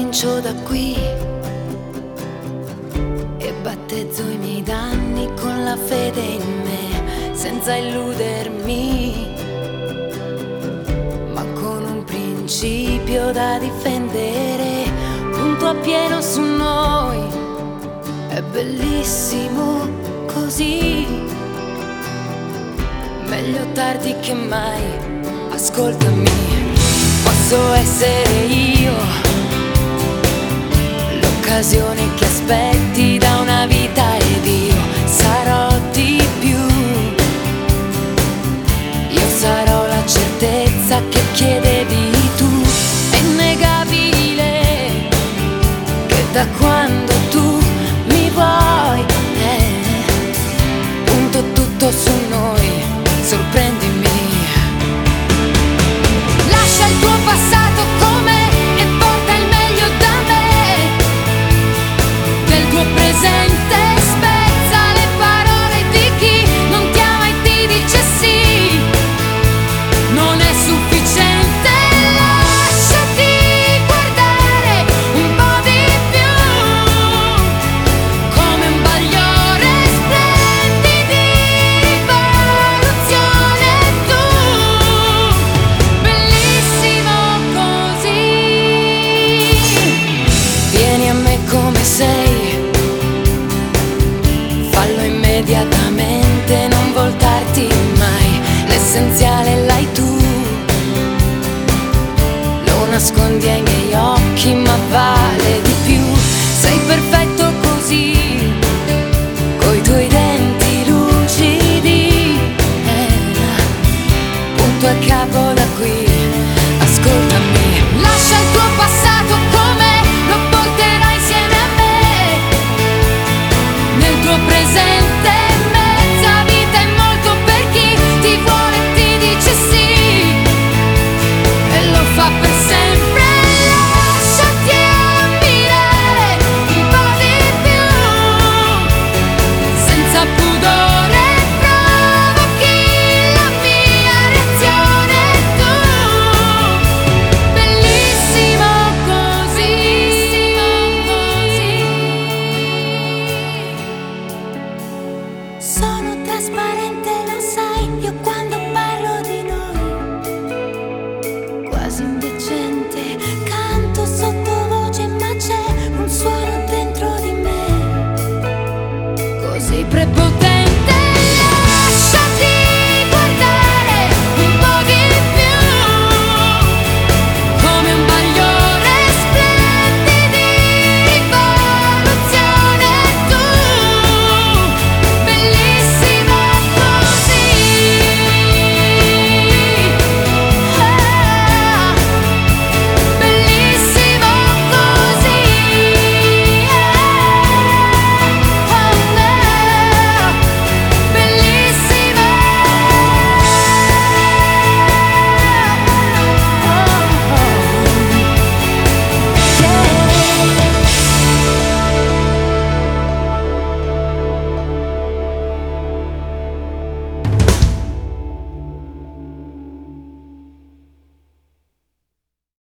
comincio da qui e battezzo i miei danni con la fede in me, senza illudermi, ma con un principio da difendere, punto a pieno su noi. È bellissimo così, meglio tardi che mai. Ascoltami, posso essere io l'occasione che aspetti da una vita, ed io sarò di più. Io sarò la certezza che chiedevi tu. È innegabile che da quando tu mi vuoi, punto tutto su noi, sorprendimi. Lascia il tuo passato com'è e porta il meglio da me, del tuo presente spezza le parole di chi non ti ama e ti dice sì, non è sufficiente. Lasciati guardare un po' di più, come un bagliore splendi di rivoluzione tu, bellissimo così. Vieni a me come sei, fallo immediatamente, non voltarti mai, l'essenziale l'hai tu. Lo nascondi ai miei occhi ma vale di più. Sei perfetto così, coi tuoi denti lucidi, punto a capo da qui. Ascoltami, lascia il tuo passato com'è, lo porterai insieme a me, nel tuo presente mezza vita è molto per chi ti vuole e ti dice sì, e lo fa per sempre. Lasciati ammirare un po' di più, senza pudore provochi la mia reazione tu, bellissimo così. Sono trasparente, lo sai, io quando parlo di noi, quasi indecente, canto sottovoce ma c'è un suono dentro di me, così prepotente.